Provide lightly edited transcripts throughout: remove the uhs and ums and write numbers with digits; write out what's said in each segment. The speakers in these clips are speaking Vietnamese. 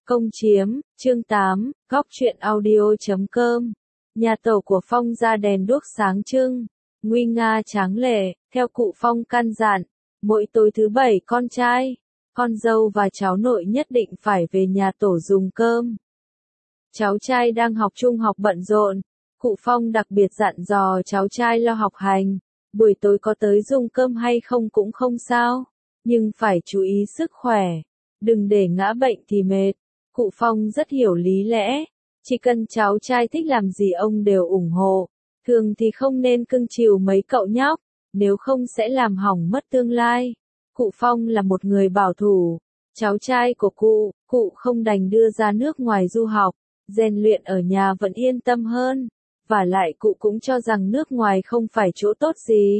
Công chiếm, chương 8, góc truyện audio.com. Nhà tổ của Phong ra đèn đuốc sáng trưng, nguy nga tráng lệ, theo cụ Phong căn dặn, mỗi tối thứ bảy con trai, con dâu và cháu nội nhất định phải về nhà tổ dùng cơm. Cháu trai đang học trung học bận rộn, cụ Phong đặc biệt dặn dò cháu trai lo học hành, buổi tối có tới dùng cơm hay không cũng không sao, nhưng phải chú ý sức khỏe, đừng để ngã bệnh thì mệt. Cụ Phong rất hiểu lý lẽ, chỉ cần cháu trai thích làm gì ông đều ủng hộ, thường thì không nên cưng chiều mấy cậu nhóc, nếu không sẽ làm hỏng mất tương lai. Cụ Phong là một người bảo thủ, cháu trai của cụ không đành đưa ra nước ngoài du học, rèn luyện ở nhà vẫn yên tâm hơn, vả lại cụ cũng cho rằng nước ngoài không phải chỗ tốt gì.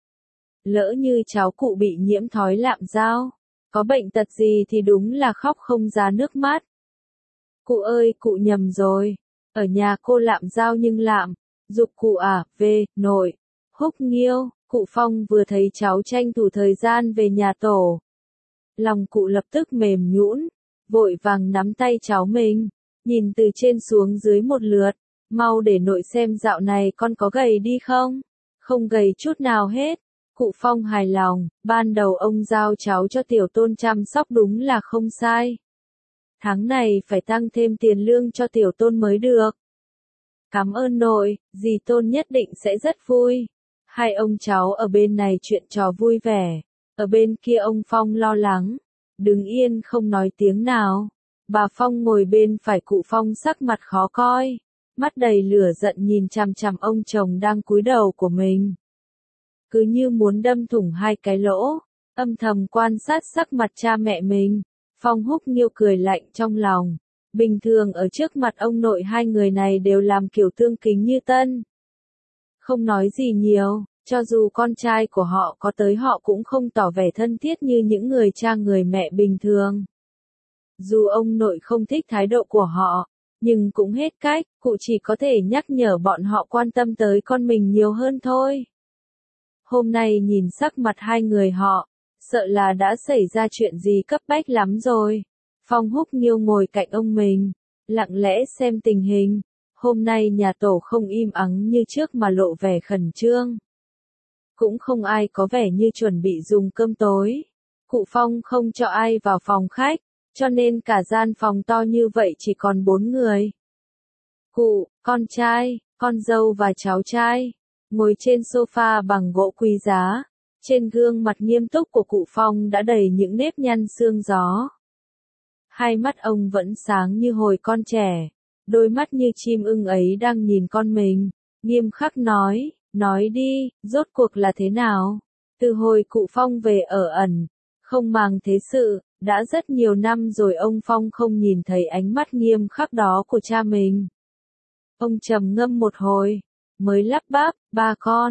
Lỡ như cháu cụ bị nhiễm thói lạm giao, có bệnh tật gì thì đúng là khóc không ra nước mắt. Cụ ơi, cụ nhầm rồi, ở nhà cô lạm giao nhưng lạm, giục cụ à, về, nội, Húc Nghiêu. Cụ Phong vừa thấy cháu tranh thủ thời gian về nhà tổ. Lòng cụ lập tức mềm nhũn, vội vàng nắm tay cháu mình, nhìn từ trên xuống dưới một lượt, mau để nội xem dạo này con có gầy đi không? Không gầy chút nào hết. Cụ Phong hài lòng, ban đầu ông giao cháu cho tiểu tôn chăm sóc đúng là không sai. Tháng này phải tăng thêm tiền lương cho tiểu tôn mới được. Cảm ơn nội, dì tôn nhất định sẽ rất vui. Hai ông cháu ở bên này chuyện trò vui vẻ, ở bên kia ông Phong lo lắng, đứng yên không nói tiếng nào. Bà Phong ngồi bên phải cụ Phong sắc mặt khó coi, mắt đầy lửa giận nhìn chằm chằm ông chồng đang cúi đầu của mình. Cứ như muốn đâm thủng hai cái lỗ, âm thầm quan sát sắc mặt cha mẹ mình. Phong Húc Nghiêu cười lạnh trong lòng, bình thường ở trước mặt ông nội hai người này đều làm kiểu tương kính như tân. Không nói gì nhiều, cho dù con trai của họ có tới họ cũng không tỏ vẻ thân thiết như những người cha người mẹ bình thường. Dù ông nội không thích thái độ của họ, nhưng cũng hết cách, cụ chỉ có thể nhắc nhở bọn họ quan tâm tới con mình nhiều hơn thôi. Hôm nay nhìn sắc mặt hai người họ, sợ là đã xảy ra chuyện gì cấp bách lắm rồi. Phong Húc Nghiêu ngồi cạnh ông mình, lặng lẽ xem tình hình. Hôm nay nhà tổ không im ắng như trước mà lộ vẻ khẩn trương. Cũng không ai có vẻ như chuẩn bị dùng cơm tối. Cụ Phong không cho ai vào phòng khách, cho nên cả gian phòng to như vậy chỉ còn 4 người. Cụ, con trai, con dâu và cháu trai, ngồi trên sofa bằng gỗ quý giá. Trên gương mặt nghiêm túc của cụ Phong đã đầy những nếp nhăn sương gió. Hai mắt ông vẫn sáng như hồi con trẻ. Đôi mắt như chim ưng ấy đang nhìn con mình, nghiêm khắc nói đi, rốt cuộc là thế nào? Từ hồi cụ Phong về ở ẩn, không màng thế sự, đã rất nhiều năm rồi ông Phong không nhìn thấy ánh mắt nghiêm khắc đó của cha mình. Ông trầm ngâm một hồi, mới lắp bắp, ba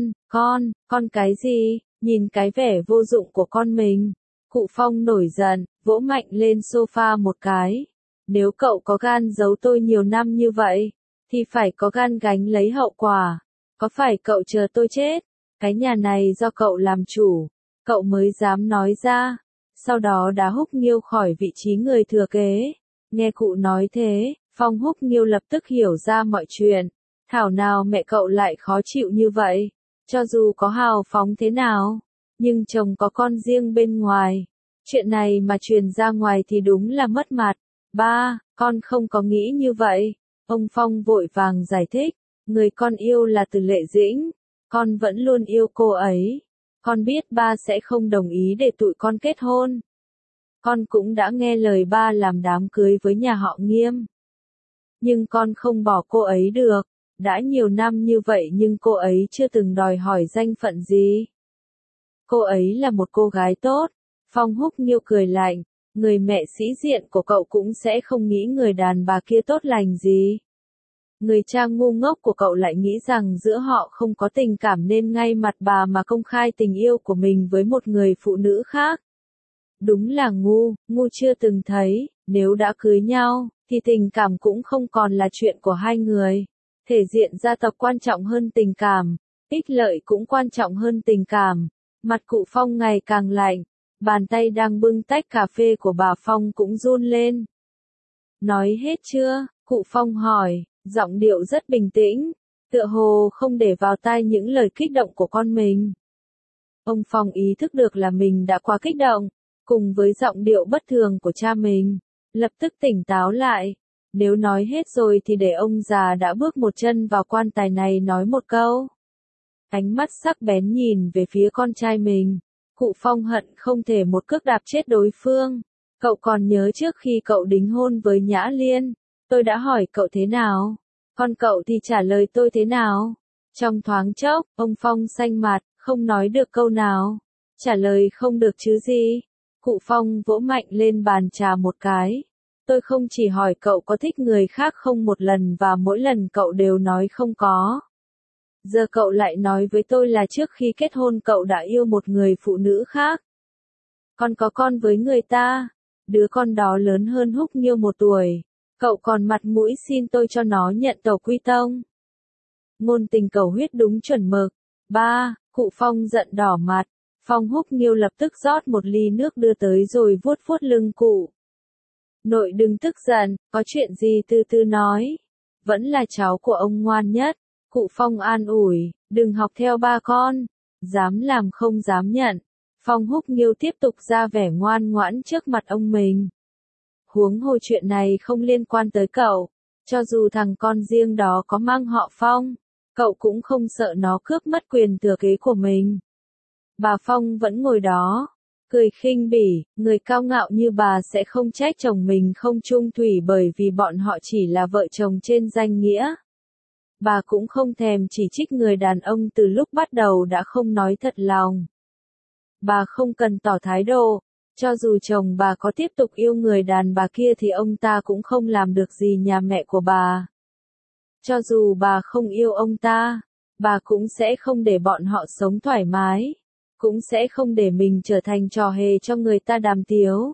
con cái gì, nhìn cái vẻ vô dụng của con mình. Cụ Phong nổi giận, vỗ mạnh lên sofa một cái. Nếu cậu có gan giấu tôi nhiều năm như vậy, thì phải có gan gánh lấy hậu quả. Có phải cậu chờ tôi chết? Cái nhà này do cậu làm chủ, cậu mới dám nói ra. Sau đó đá Húc Nghiêu khỏi vị trí người thừa kế. Nghe cụ nói thế, Phong Húc Nghiêu lập tức hiểu ra mọi chuyện. Thảo nào mẹ cậu lại khó chịu như vậy? Cho dù có hào phóng thế nào, nhưng chồng có con riêng bên ngoài. Chuyện này mà truyền ra ngoài thì đúng là mất mặt. Ba, con không có nghĩ như vậy. Ông Phong vội vàng giải thích, người con yêu là Từ Lệ Dĩnh, con vẫn luôn yêu cô ấy. Con biết ba sẽ không đồng ý để tụi con kết hôn. Con cũng đã nghe lời ba làm đám cưới với nhà họ Nghiêm. Nhưng con không bỏ cô ấy được, đã nhiều năm như vậy nhưng cô ấy chưa từng đòi hỏi danh phận gì. Cô ấy là một cô gái tốt. Phong Húc Nghiêu cười lạnh, người mẹ sĩ diện của cậu cũng sẽ không nghĩ người đàn bà kia tốt lành gì. Người cha ngu ngốc của cậu lại nghĩ rằng giữa họ không có tình cảm nên ngay mặt bà mà công khai tình yêu của mình với một người phụ nữ khác. Đúng là ngu chưa từng thấy, nếu đã cưới nhau, thì tình cảm cũng không còn là chuyện của hai người. Thể diện gia tộc quan trọng hơn tình cảm, ích lợi cũng quan trọng hơn tình cảm. Mặt cụ Phong ngày càng lạnh, bàn tay đang bưng tách cà phê của bà Phong cũng run lên. Nói hết chưa? Cụ Phong hỏi, giọng điệu rất bình tĩnh, tựa hồ không để vào tai những lời kích động của con mình. Ông Phong ý thức được là mình đã quá kích động, cùng với giọng điệu bất thường của cha mình, lập tức tỉnh táo lại. Nếu nói hết rồi thì để ông già đã bước một chân vào quan tài này nói một câu. Ánh mắt sắc bén nhìn về phía con trai mình, cụ Phong hận không thể một cước đạp chết đối phương. Cậu còn nhớ trước khi cậu đính hôn với Nhã Liên, tôi đã hỏi cậu thế nào? Còn cậu thì trả lời tôi thế nào? Trong thoáng chốc, ông Phong xanh mặt, không nói được câu nào. Trả lời không được chứ gì. Cụ Phong vỗ mạnh lên bàn trà một cái. Tôi không chỉ hỏi cậu có thích người khác không một lần và mỗi lần cậu đều nói không có. Giờ cậu lại nói với tôi là trước khi kết hôn cậu đã yêu một người phụ nữ khác. Còn có con với người ta. Đứa con đó lớn hơn Húc Nghiêu 1 tuổi. Cậu còn mặt mũi xin tôi cho nó nhận tàu quy tông. Ngôn tình cầu huyết đúng chuẩn mực. Ba, cụ Phong giận đỏ mặt. Phong Húc Nghiêu lập tức rót một ly nước đưa tới rồi vuốt vuốt lưng cụ. Nội đừng tức giận, có chuyện gì từ từ nói. Vẫn là cháu của ông ngoan nhất. Cụ Phong an ủi, đừng học theo ba con. Dám làm không dám nhận. Phong Húc Nghiêu tiếp tục ra vẻ ngoan ngoãn trước mặt ông mình. Huống hồ chuyện này không liên quan tới cậu. Cho dù thằng con riêng đó có mang họ Phong, cậu cũng không sợ nó cướp mất quyền thừa kế của mình. Bà Phong vẫn ngồi đó, cười khinh bỉ, người cao ngạo như bà sẽ không trách chồng mình không chung thủy bởi vì bọn họ chỉ là vợ chồng trên danh nghĩa. Bà cũng không thèm chỉ trích người đàn ông từ lúc bắt đầu đã không nói thật lòng. Bà không cần tỏ thái độ, cho dù chồng bà có tiếp tục yêu người đàn bà kia thì ông ta cũng không làm được gì nhà mẹ của bà. Cho dù bà không yêu ông ta, bà cũng sẽ không để bọn họ sống thoải mái, cũng sẽ không để mình trở thành trò hề cho người ta đàm tiếu.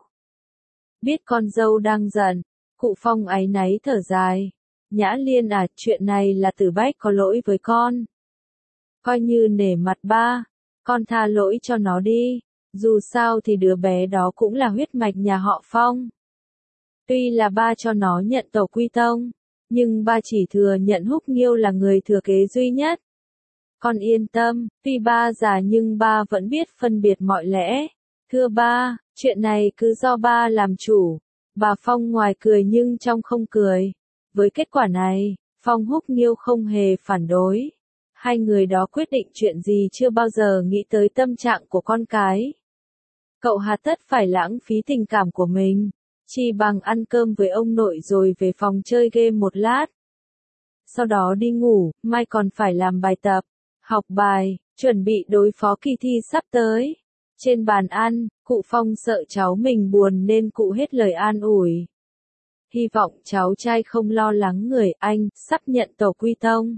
Biết con dâu đang giận, cụ Phong áy náy thở dài. Nhã Liên à, chuyện này là Tử Bách có lỗi với con. Coi như nể mặt ba, con tha lỗi cho nó đi, dù sao thì đứa bé đó cũng là huyết mạch nhà họ Phong. Tuy là ba cho nó nhận tàu quy tông, nhưng ba chỉ thừa nhận Húc Nghiêu là người thừa kế duy nhất. Con yên tâm, tuy ba già nhưng ba vẫn biết phân biệt mọi lẽ. Thưa ba, chuyện này cứ do ba làm chủ. Bà Phong ngoài cười nhưng trong không cười. Với kết quả này, Phong Húc Nghiêu không hề phản đối. Hai người đó quyết định chuyện gì chưa bao giờ nghĩ tới tâm trạng của con cái. Cậu hà tất phải lãng phí tình cảm của mình, chỉ bằng ăn cơm với ông nội rồi về phòng chơi game một lát. Sau đó đi ngủ, mai còn phải làm bài tập, học bài, chuẩn bị đối phó kỳ thi sắp tới. Trên bàn ăn, cụ Phong sợ cháu mình buồn nên cụ hết lời an ủi. Hy vọng cháu trai không lo lắng người anh, sắp nhận tàu quy tông.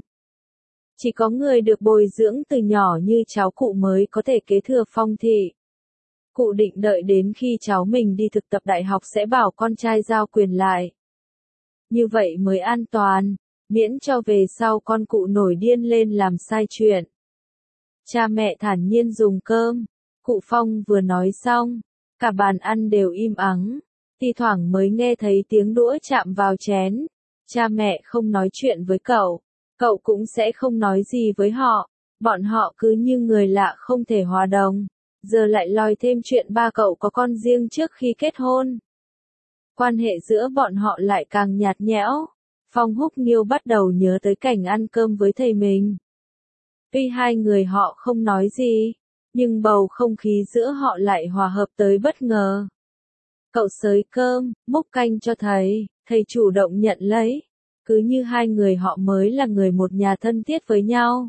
Chỉ có người được bồi dưỡng từ nhỏ như cháu cụ mới có thể kế thừa Phong thị. Cụ định đợi đến khi cháu mình đi thực tập đại học sẽ bảo con trai giao quyền lại. Như vậy mới an toàn, miễn cho về sau con cụ nổi điên lên làm sai chuyện. Cha mẹ thản nhiên dùng cơm, cụ Phong vừa nói xong, cả bàn ăn đều im ắng, thi thoảng mới nghe thấy tiếng đũa chạm vào chén. Cha mẹ không nói chuyện với cậu, cậu cũng sẽ không nói gì với họ, bọn họ cứ như người lạ không thể hòa đồng. Giờ lại lòi thêm chuyện ba cậu có con riêng trước khi kết hôn. Quan hệ giữa bọn họ lại càng nhạt nhẽo. Phong Húc Nghiêu bắt đầu nhớ tới cảnh ăn cơm với thầy mình. Tuy hai người họ không nói gì, nhưng bầu không khí giữa họ lại hòa hợp tới bất ngờ. Cậu xới cơm, múc canh cho thầy chủ động nhận lấy. Cứ như hai người họ mới là người một nhà thân thiết với nhau.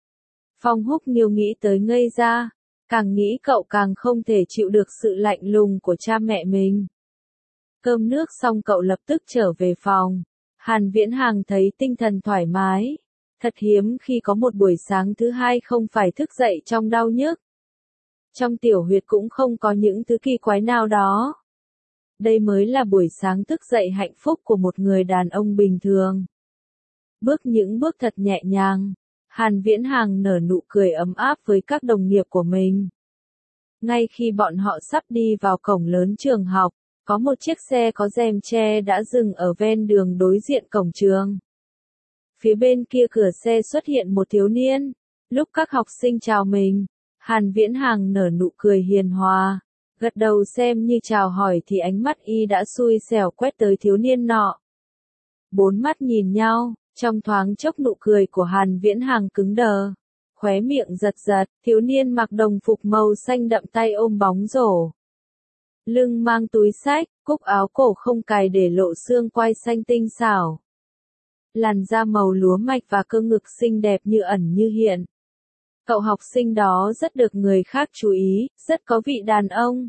Phong Húc Nghiêu nghĩ tới ngây ra. Càng nghĩ cậu càng không thể chịu được sự lạnh lùng của cha mẹ mình. Cơm nước xong cậu lập tức trở về phòng. Hàn Viễn Hàng thấy tinh thần thoải mái. Thật hiếm khi có một buổi sáng thứ hai không phải thức dậy trong đau nhức. Trong tiểu huyệt cũng không có những thứ kỳ quái nào đó. Đây mới là buổi sáng thức dậy hạnh phúc của một người đàn ông bình thường. Bước những bước thật nhẹ nhàng. Hàn Viễn Hàng nở nụ cười ấm áp với các đồng nghiệp của mình. Ngay khi bọn họ sắp đi vào cổng lớn trường học, có một chiếc xe có rèm che đã dừng ở ven đường đối diện cổng trường. Phía bên kia cửa xe xuất hiện một thiếu niên. Lúc các học sinh chào mình, Hàn Viễn Hàng nở nụ cười hiền hòa, gật đầu xem như chào hỏi thì ánh mắt y đã xui xẻo quét tới thiếu niên nọ. Bốn mắt nhìn nhau, trong thoáng chốc nụ cười của Hàn Viễn Hàng cứng đờ, khóe miệng giật giật, thiếu niên mặc đồng phục màu xanh đậm tay ôm bóng rổ. Lưng mang túi xách, cúc áo cổ không cài để lộ xương quai xanh tinh xảo. Làn da màu lúa mạch và cơ ngực xinh đẹp như ẩn như hiện. Cậu học sinh đó rất được người khác chú ý, rất có vị đàn ông.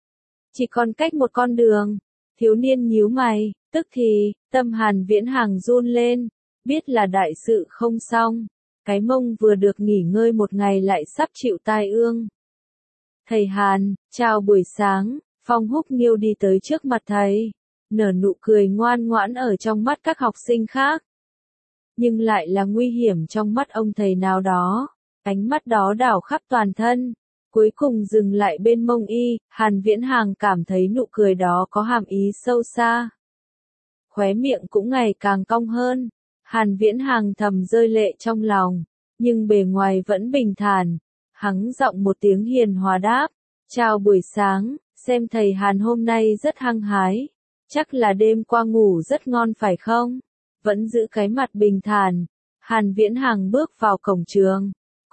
Chỉ còn cách một con đường, thiếu niên nhíu mày, tức thì, tâm Hàn Viễn Hàng run lên, biết là đại sự không xong, cái mông vừa được nghỉ ngơi một ngày lại sắp chịu tai ương. Thầy Hàn, chào buổi sáng, Phong Húc Nghiêu đi tới trước mặt thầy, nở nụ cười ngoan ngoãn ở trong mắt các học sinh khác. Nhưng lại là nguy hiểm trong mắt ông thầy nào đó, ánh mắt đó đảo khắp toàn thân, cuối cùng dừng lại bên mông y, Hàn Viễn Hàng cảm thấy nụ cười đó có hàm ý sâu xa. Khóe miệng cũng ngày càng cong hơn, Hàn Viễn Hàng thầm rơi lệ trong lòng, nhưng bề ngoài vẫn bình thản, hắng giọng một tiếng hiền hòa đáp, chào buổi sáng, xem thầy Hàn hôm nay rất hăng hái, chắc là đêm qua ngủ rất ngon phải không? Vẫn giữ cái mặt bình thản, Hàn Viễn Hàng bước vào cổng trường.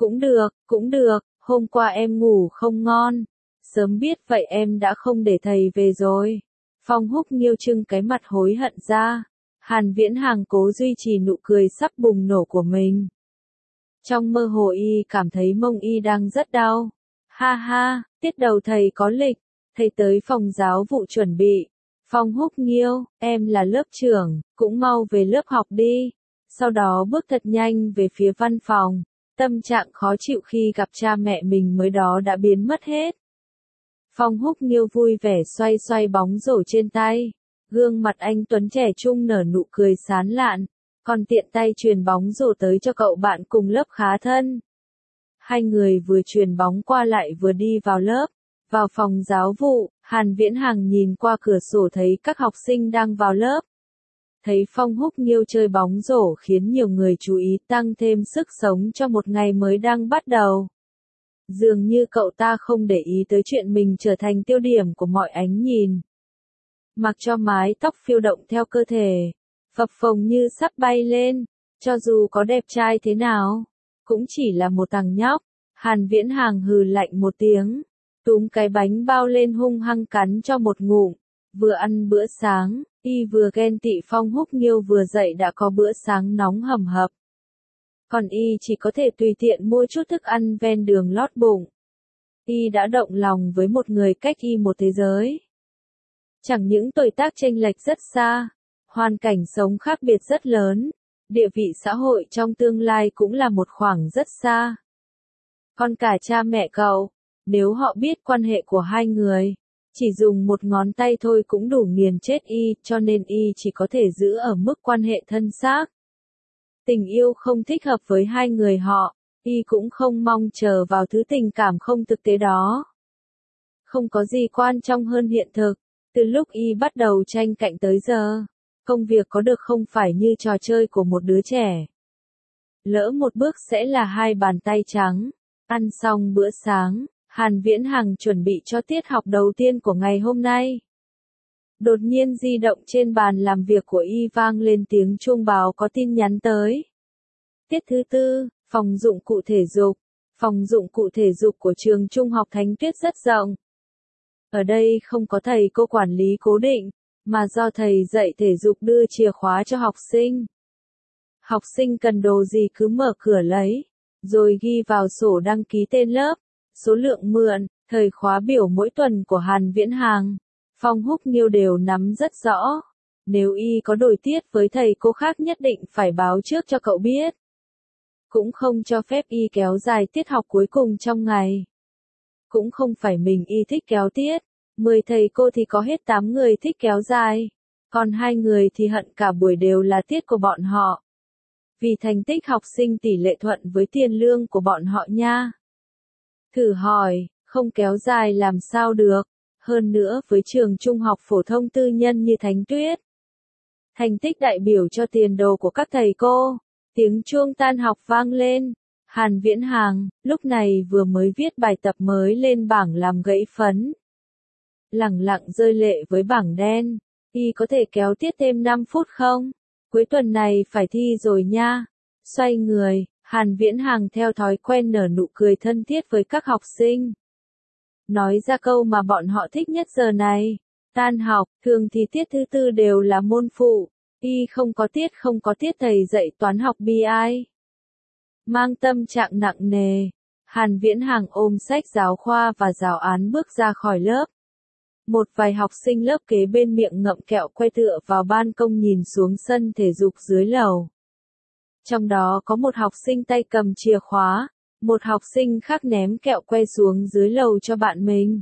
Cũng được, hôm qua em ngủ không ngon. Sớm biết vậy em đã không để thầy về rồi. Phong Húc Nghiêu trưng cái mặt hối hận ra. Hàn Viễn Hàng cố duy trì nụ cười sắp bùng nổ của mình. Trong mơ hồ y cảm thấy mông y đang rất đau. Ha ha, tiết đầu thầy có lịch. Thầy tới phòng giáo vụ chuẩn bị. Phong Húc Nghiêu, em là lớp trưởng, cũng mau về lớp học đi. Sau đó bước thật nhanh về phía văn phòng. Tâm trạng khó chịu khi gặp cha mẹ mình mới đó đã biến mất hết. Phong Húc Nghiêu vui vẻ xoay xoay bóng rổ trên tay. Gương mặt anh Tuấn trẻ trung nở nụ cười sán lạn, còn tiện tay truyền bóng rổ tới cho cậu bạn cùng lớp khá thân. Hai người vừa truyền bóng qua lại vừa đi vào lớp. Vào phòng giáo vụ, Hàn Viễn Hàng nhìn qua cửa sổ thấy các học sinh đang vào lớp. Thấy Phong Húc Nghiêu chơi bóng rổ khiến nhiều người chú ý, tăng thêm sức sống cho một ngày mới đang bắt đầu. Dường như cậu ta không để ý tới chuyện mình trở thành tiêu điểm của mọi ánh nhìn. Mặc cho mái tóc phiêu động theo cơ thể, phập phồng như sắp bay lên, cho dù có đẹp trai thế nào, cũng chỉ là một thằng nhóc. Hàn Viễn Hàng hừ lạnh một tiếng, túm cái bánh bao lên hung hăng cắn cho một ngụm. Vừa ăn bữa sáng, y vừa ghen tị Phong Húc Nghiêu vừa dậy đã có bữa sáng nóng hầm hập. Còn y chỉ có thể tùy tiện mua chút thức ăn ven đường lót bụng. Y đã động lòng với một người cách y một thế giới. Chẳng những tuổi tác chênh lệch rất xa, hoàn cảnh sống khác biệt rất lớn, địa vị xã hội trong tương lai cũng là một khoảng rất xa. Còn cả cha mẹ cậu, nếu họ biết quan hệ của hai người, chỉ dùng một ngón tay thôi cũng đủ nghiền chết y, cho nên y chỉ có thể giữ ở mức quan hệ thân xác. Tình yêu không thích hợp với hai người họ, y cũng không mong chờ vào thứ tình cảm không thực tế đó. Không có gì quan trọng hơn hiện thực, từ lúc y bắt đầu tranh cạnh tới giờ, công việc có được không phải như trò chơi của một đứa trẻ. Lỡ một bước sẽ là hai bàn tay trắng. Ăn xong bữa sáng, Hàn Viễn Hàng chuẩn bị cho tiết học đầu tiên của ngày hôm nay. Đột nhiên di động trên bàn làm việc của y vang lên tiếng chuông báo có tin nhắn tới. Tiết thứ tư, phòng dụng cụ thể dục. Phòng dụng cụ thể dục của trường Trung học Thánh Tuyết rất rộng. Ở đây không có thầy cô quản lý cố định, mà do thầy dạy thể dục đưa chìa khóa cho học sinh. Học sinh cần đồ gì cứ mở cửa lấy, rồi ghi vào sổ đăng ký tên lớp, số lượng mượn, thời khóa biểu mỗi tuần của Hàn Viễn Hàng. Phong Húc Nghiêu đều nắm rất rõ. Nếu y có đổi tiết với thầy cô khác nhất định phải báo trước cho cậu biết. Cũng không cho phép y kéo dài tiết học cuối cùng trong ngày. Cũng không phải mình y thích kéo tiết, 10 thầy cô thì có hết 8 người thích kéo dài, còn 2 người thì hận cả buổi đều là tiết của bọn họ. Vì thành tích học sinh tỷ lệ thuận với tiền lương của bọn họ nha. Thử hỏi, không kéo dài làm sao được, Hơn nữa với trường trung học phổ thông tư nhân như Thánh Tuyết. Thành tích đại biểu cho tiền đồ của các thầy cô. Tiếng chuông tan học vang lên. Hàn Viễn Hàng, lúc này vừa mới viết bài tập mới lên bảng làm gãy phấn. Lẳng lặng rơi lệ với bảng đen. Y có thể kéo tiết thêm 5 phút không? Cuối tuần này phải thi rồi nha. Xoay người, Hàn Viễn Hàng theo thói quen nở nụ cười thân thiết với các học sinh. Nói ra câu mà bọn họ thích nhất giờ này. Tan học, thường thì tiết thứ tư đều là môn phụ. Y không có tiết thầy dạy toán học bi ai. Mang tâm trạng nặng nề, Hàn Viễn Hàng ôm sách giáo khoa và giáo án bước ra khỏi lớp. Một vài học sinh lớp kế bên miệng ngậm kẹo que tựa vào ban công nhìn xuống sân thể dục dưới lầu. Trong đó có một học sinh tay cầm chìa khóa, một học sinh khác ném kẹo que xuống dưới lầu cho bạn mình.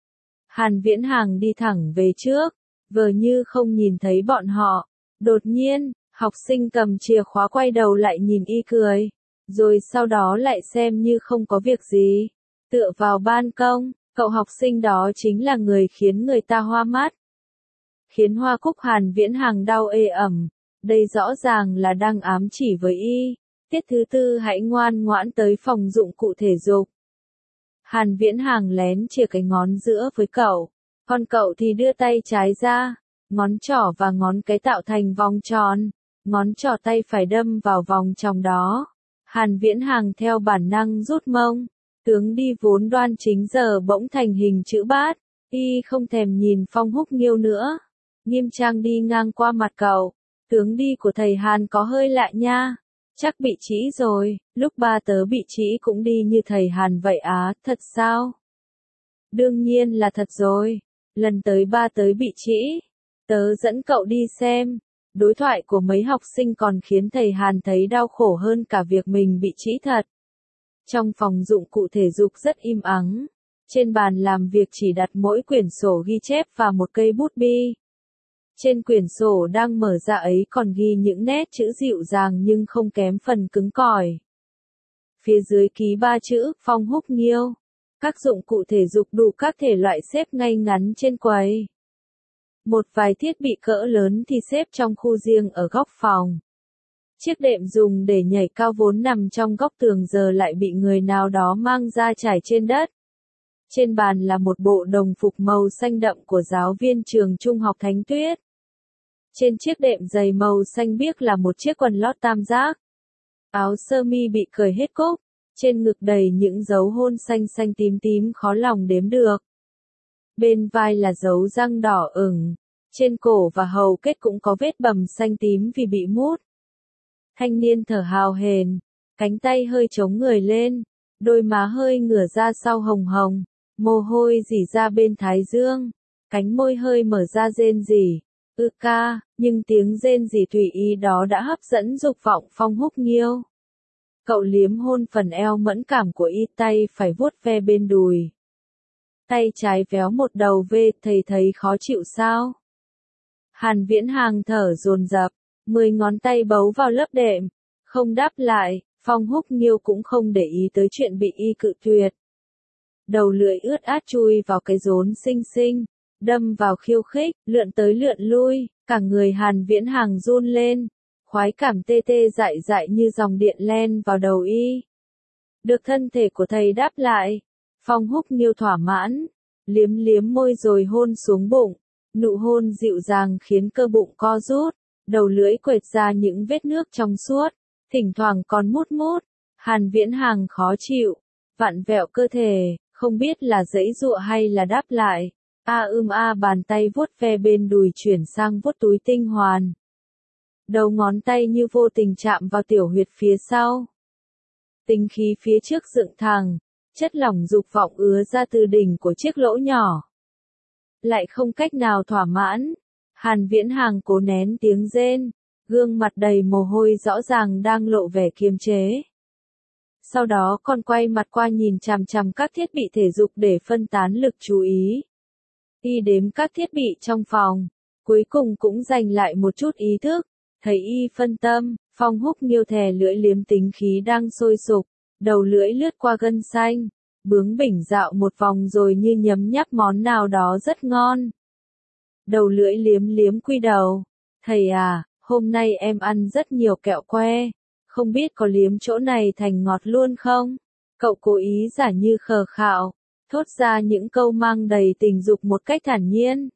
Hàn Viễn Hàng đi thẳng về trước, vờ như không nhìn thấy bọn họ. Đột nhiên, học sinh cầm chìa khóa quay đầu lại nhìn y cười, rồi sau đó lại xem như không có việc gì. Tựa vào ban công, cậu học sinh đó chính là người khiến người ta hoa mắt. Khiến hoa cúc Hàn Viễn Hàng đau ê ẩm, đây rõ ràng là đang ám chỉ với y. Tiết thứ tư hãy ngoan ngoãn tới phòng dụng cụ thể dục. Hàn Viễn Hàng lén chìa cái ngón giữa với cậu, còn cậu thì đưa tay trái ra, ngón trỏ và ngón cái tạo thành vòng tròn, ngón trỏ tay phải đâm vào vòng tròn đó. Hàn Viễn Hàng theo bản năng rút mông, tướng đi vốn đoan chính giờ bỗng thành hình chữ bát, y không thèm nhìn Phong Húc Nghiêu nữa, nghiêm trang đi ngang qua mặt cậu. Tướng đi của thầy Hàn có hơi lạ nha. Chắc bị trĩ rồi, lúc ba tớ bị trĩ cũng đi như thầy Hàn vậy á, thật sao? Đương nhiên là thật rồi, lần tới ba tớ bị trĩ, tớ dẫn cậu đi xem. Đối thoại của mấy học sinh còn khiến thầy Hàn thấy đau khổ hơn cả việc mình bị trĩ thật. Trong phòng dụng cụ thể dục rất im ắng, trên bàn làm việc chỉ đặt mỗi quyển sổ ghi chép và một cây bút bi. Trên quyển sổ đang mở ra ấy còn ghi những nét chữ dịu dàng nhưng không kém phần cứng cỏi. Phía dưới ký 3 chữ, Phong Húc Nghiêu. Các dụng cụ thể dục đủ các thể loại xếp ngay ngắn trên quầy. Một vài thiết bị cỡ lớn thì xếp trong khu riêng ở góc phòng. Chiếc đệm dùng để nhảy cao vốn nằm trong góc tường giờ lại bị người nào đó mang ra trải trên đất. Trên bàn là một bộ đồng phục màu xanh đậm của giáo viên trường trung học Thánh Tuyết. Trên chiếc đệm dày màu xanh biếc là một chiếc quần lót tam giác. Áo sơ mi bị cởi hết cúc, trên ngực đầy những dấu hôn xanh xanh tím tím khó lòng đếm được. Bên vai là dấu răng đỏ ửng, trên cổ và hầu kết cũng có vết bầm xanh tím vì bị mút. Thanh niên thở hào hển, cánh tay hơi chống người lên, đôi má hơi ngửa ra sau hồng hồng, mồ hôi rỉ ra bên thái dương, cánh môi hơi mở ra rên rỉ. Ca, nhưng tiếng rên rỉ tùy ý đó đã hấp dẫn dục vọng Phong Húc Nghiêu. Cậu liếm hôn phần eo mẫn cảm của y, tay phải vuốt ve bên đùi. Tay trái véo một đầu vê, thầy thấy khó chịu sao? Hàn Viễn Hàng thở dồn dập, 10 ngón tay bấu vào lớp đệm, không đáp lại. Phong Húc Nghiêu cũng không để ý tới chuyện bị y cự tuyệt. Đầu lưỡi ướt át chui vào cái rốn xinh xinh, đâm vào khiêu khích, lượn tới lượn lui, cả người Hàn Viễn Hàng run lên, khoái cảm tê tê dại dại như dòng điện len vào đầu y. Được thân thể của thầy đáp lại, Phong Húc Nghiêu thỏa mãn, liếm liếm môi rồi hôn xuống bụng, nụ hôn dịu dàng khiến cơ bụng co rút, đầu lưỡi quệt ra những vết nước trong suốt, thỉnh thoảng còn mút mút. Hàn Viễn Hàng khó chịu, vặn vẹo cơ thể, không biết là giãy giụa hay là đáp lại. Bàn tay vuốt ve bên đùi chuyển sang vuốt túi tinh hoàn. Đầu ngón tay như vô tình chạm vào tiểu huyệt phía sau. Tinh khí phía trước dựng thẳng, chất lỏng dục vọng ứa ra từ đỉnh của chiếc lỗ nhỏ. Lại không cách nào thỏa mãn, Hàn Viễn Hàng cố nén tiếng rên, gương mặt đầy mồ hôi rõ ràng đang lộ vẻ kiềm chế. Sau đó còn quay mặt qua nhìn chằm chằm các thiết bị thể dục để phân tán lực chú ý. Y đếm các thiết bị trong phòng, cuối cùng cũng dành lại một chút ý thức, thấy y phân tâm, Phong Húc Nghiêu thè lưỡi liếm tính khí đang sôi sục, đầu lưỡi lướt qua gân xanh, bướng bỉnh dạo một vòng rồi như nhấm nháp món nào đó rất ngon. Đầu lưỡi liếm liếm quy đầu. Thầy à, hôm nay em ăn rất nhiều kẹo que, không biết có liếm chỗ này thành ngọt luôn không? Cậu cố ý giả như khờ khạo, thốt ra những câu mang đầy tình dục một cách thản nhiên.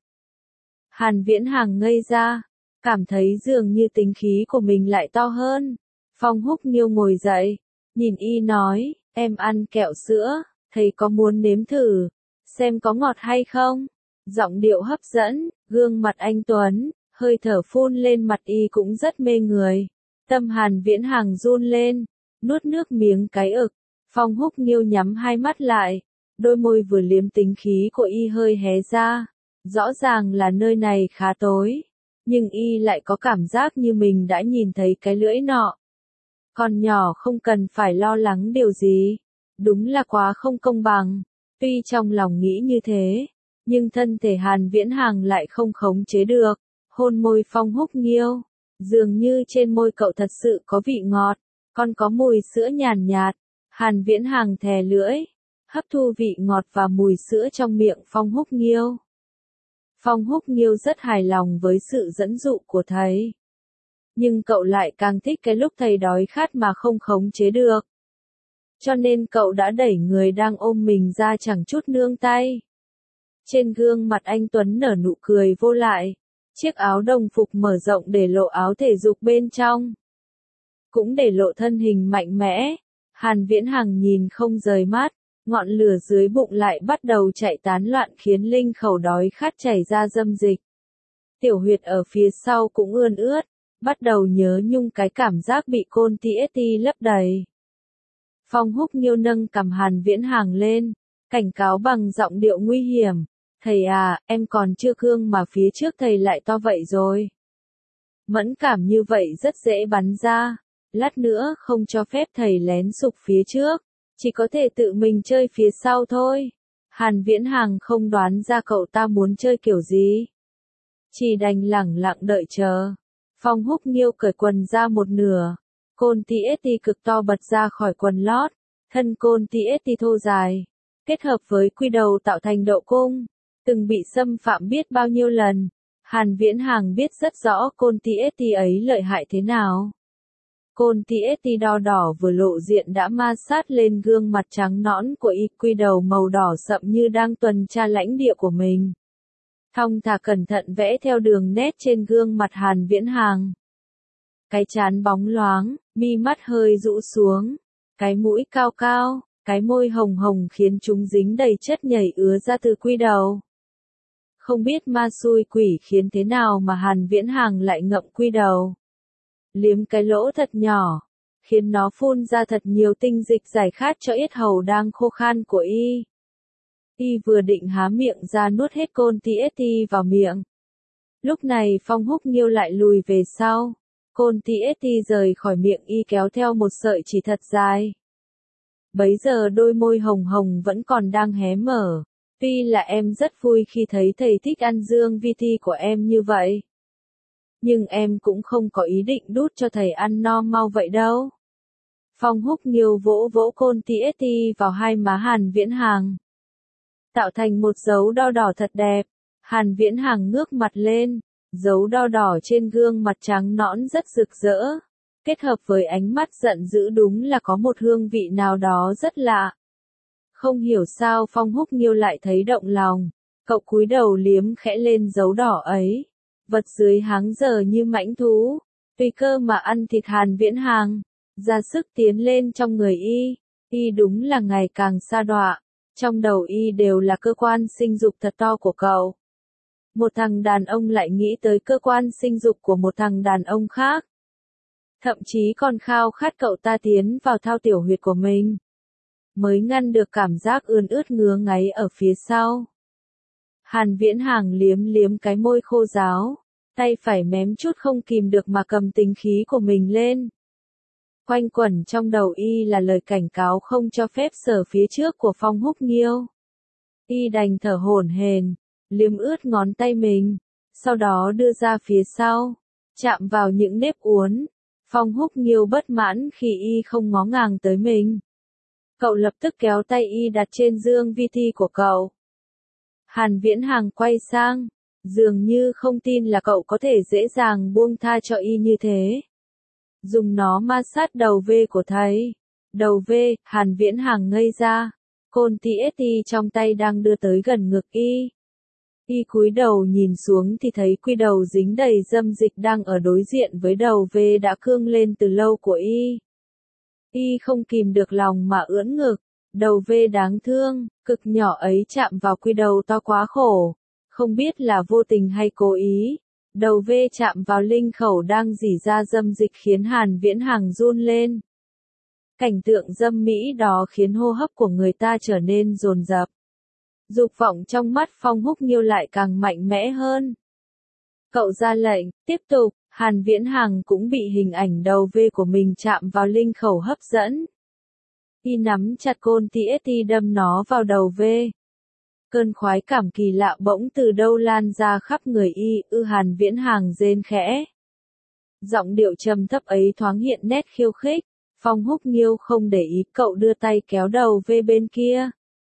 Hàn Viễn Hàng ngây ra, cảm thấy dường như tính khí của mình lại to hơn. Phong Húc Nghiêu ngồi dậy, nhìn y nói, em ăn kẹo sữa, thầy có muốn nếm thử, xem có ngọt hay không? Giọng điệu hấp dẫn, gương mặt anh Tuấn, hơi thở phun lên mặt y cũng rất mê người. Tâm Hàn Viễn Hàng run lên, nuốt nước miếng cái ực. Phong Húc Nghiêu nhắm hai mắt lại, đôi môi vừa liếm tính khí của y hơi hé ra. Rõ ràng là nơi này khá tối, nhưng y lại có cảm giác như mình đã nhìn thấy cái lưỡi nọ. Con nhỏ không cần phải lo lắng điều gì, đúng là quá không công bằng. Tuy trong lòng nghĩ như thế, nhưng thân thể Hàn Viễn Hàng lại không khống chế được, hôn môi Phong Húc Nghiêu. Dường như trên môi cậu thật sự có vị ngọt, còn có mùi sữa nhàn nhạt. Hàn Viễn Hàng thè lưỡi, hấp thu vị ngọt và mùi sữa trong miệng Phong Húc Nghiêu. Phong Húc Nghiêu rất hài lòng với sự dẫn dụ của thầy. Nhưng cậu lại càng thích cái lúc thầy đói khát mà không khống chế được. Cho nên cậu đã đẩy người đang ôm mình ra chẳng chút nương tay. Trên gương mặt anh Tuấn nở nụ cười vô lại. Chiếc áo đồng phục mở rộng để lộ áo thể dục bên trong. Cũng để lộ thân hình mạnh mẽ. Hàn Viễn Hàng nhìn không rời mắt. Ngọn lửa dưới bụng lại bắt đầu chạy tán loạn khiến linh khẩu đói khát chảy ra dâm dịch. Tiểu huyệt ở phía sau cũng ươn ướt, bắt đầu nhớ nhung cái cảm giác bị côn TST lấp đầy. Phong Húc Nghiêu nâng cằm Hàn Viễn Hàng lên, cảnh cáo bằng giọng điệu nguy hiểm. Thầy à, em còn chưa cương mà phía trước thầy lại to vậy rồi. Mẫn cảm như vậy rất dễ bắn ra, lát nữa không cho phép thầy lén sục phía trước. Chỉ có thể tự mình chơi phía sau thôi. Hàn Viễn Hàng không đoán ra cậu ta muốn chơi kiểu gì. Chỉ đành lẳng lặng đợi chờ. Phong Húc Nghiêu cởi quần ra một nửa. Côn TST cực to bật ra khỏi quần lót. Thân côn TST thô dài. Kết hợp với quy đầu tạo thành độ cung. Từng bị xâm phạm biết bao nhiêu lần. Hàn Viễn Hàng biết rất rõ côn TST ấy lợi hại thế nào. Côn TST đo đỏ vừa lộ diện đã ma sát lên gương mặt trắng nõn của y, quy đầu màu đỏ sậm như đang tuần tra lãnh địa của mình. Thong thả cẩn thận vẽ theo đường nét trên gương mặt Hàn Viễn Hàng. Cái trán bóng loáng, mi mắt hơi rũ xuống, cái mũi cao cao, cái môi hồng hồng khiến chúng dính đầy chất nhảy ứa ra từ quy đầu. Không biết ma xui quỷ khiến thế nào mà Hàn Viễn Hàng lại ngậm quy đầu. Liếm cái lỗ thật nhỏ, khiến nó phun ra thật nhiều tinh dịch giải khát cho yết hầu đang khô khan của y. Y vừa định há miệng ra nuốt hết côn TST vào miệng. Lúc này Phong Húc Nghiêu lại lùi về sau. Côn TST rời khỏi miệng y kéo theo một sợi chỉ thật dài. Bấy giờ đôi môi hồng hồng vẫn còn đang hé mở. Tuy là em rất vui khi thấy thầy thích ăn dương VT của em như vậy. Nhưng em cũng không có ý định đút cho thầy ăn no mau vậy đâu. Phong Húc Nghiêu vỗ vỗ côn TST vào hai má Hàn Viễn Hàng. Tạo thành một dấu đo đỏ thật đẹp. Hàn Viễn Hàng ngước mặt lên. Dấu đo đỏ trên gương mặt trắng nõn rất rực rỡ. Kết hợp với ánh mắt giận dữ đúng là có một hương vị nào đó rất lạ. Không hiểu sao Phong Húc Nghiêu lại thấy động lòng. Cậu cúi đầu liếm khẽ lên dấu đỏ ấy. Vật dưới háng giờ như mãnh thú. Tùy cơ mà ăn thịt Hàn Viễn Hàng. Ra sức tiến lên trong người y. Y đúng là ngày càng sa đọa. Trong đầu y đều là cơ quan sinh dục thật to của cậu. Một thằng đàn ông lại nghĩ tới cơ quan sinh dục của một thằng đàn ông khác. Thậm chí còn khao khát cậu ta tiến vào thao tiểu huyệt của mình. Mới ngăn được cảm giác ươn ướt ngứa ngáy ở phía sau. Hàn Viễn Hàng liếm liếm cái môi khô ráo. Tay phải mém chút không kìm được mà cầm tính khí của mình lên. Quanh quẩn trong đầu y là lời cảnh cáo không cho phép sờ phía trước của Phong Húc Nghiêu. Y đành thở hổn hển, liếm ướt ngón tay mình, sau đó đưa ra phía sau, chạm vào những nếp uốn. Phong Húc Nghiêu bất mãn khi y không ngó ngàng tới mình. Cậu lập tức kéo tay y đặt trên dương vi thi của cậu. Hàn Viễn Hàng quay sang, dường như không tin là cậu có thể dễ dàng buông tha cho y như thế. Dùng nó ma sát đầu V của thầy. Đầu V, Hàn Viễn Hàng ngây ra. Côn TST trong tay đang đưa tới gần ngực y. Y cúi đầu nhìn xuống thì thấy quy đầu dính đầy dâm dịch đang ở đối diện với đầu V đã cương lên từ lâu của y. Y không kìm được lòng mà ưỡn ngực. Đầu V đáng thương, cực nhỏ ấy chạm vào quy đầu to quá khổ. Không biết là vô tình hay cố ý. Đầu V chạm vào linh khẩu đang rỉ ra dâm dịch khiến Hàn Viễn Hàng run lên. Cảnh tượng dâm mỹ đó khiến hô hấp của người ta trở nên dồn dập. Dục vọng trong mắt Phong Húc Nghiêu lại càng mạnh mẽ hơn. Cậu ra lệnh, tiếp tục, Hàn Viễn Hàng cũng bị hình ảnh đầu V của mình chạm vào linh khẩu hấp dẫn. Y nắm chặt côn TST đâm nó vào đầu V. Cơn khoái cảm kỳ lạ bỗng từ đâu lan ra khắp người y, Hàn Viễn Hàng rên khẽ. Giọng điệu trầm thấp ấy thoáng hiện nét khiêu khích. Phong Húc Nghiêu không để ý, cậu đưa tay kéo đầu V bên kia.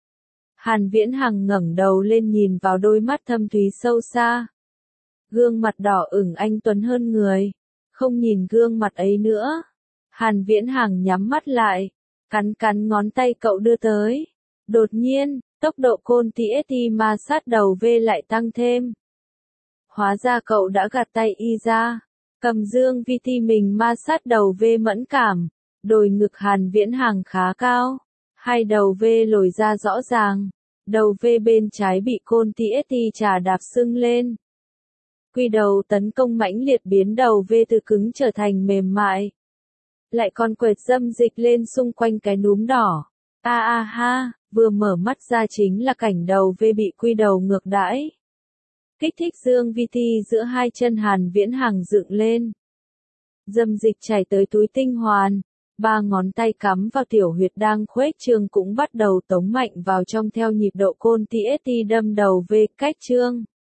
Hàn Viễn Hàng ngẩng đầu lên nhìn vào đôi mắt thâm thúy sâu xa. Gương mặt đỏ ửng anh tuấn hơn người. Không nhìn gương mặt ấy nữa. Hàn Viễn Hàng nhắm mắt lại. Cắn ngón tay cậu đưa tới. Đột nhiên, tốc độ côn TST ma sát đầu V lại tăng thêm. Hóa ra cậu đã gạt tay y ra. Cầm dương vi thi mình ma sát đầu V mẫn cảm. Đồi ngực Hàn Viễn Hàng khá cao. Hai đầu V lồi ra rõ ràng. Đầu V bên trái bị côn TST chà đạp sưng lên. Quy đầu tấn công mãnh liệt biến đầu V từ cứng trở thành mềm mại. Lại còn quệt dâm dịch lên xung quanh cái núm đỏ. Ha, vừa mở mắt ra chính là cảnh đầu V bị quy đầu ngược đãi. Kích thích dương vi thi giữa hai chân Hàn Viễn Hàng dựng lên. Dâm dịch chảy tới túi tinh hoàn. 3 ngón tay cắm vào tiểu huyệt đang khuếch trương cũng bắt đầu tống mạnh vào trong theo nhịp độ côn TST đâm đầu V cách trương.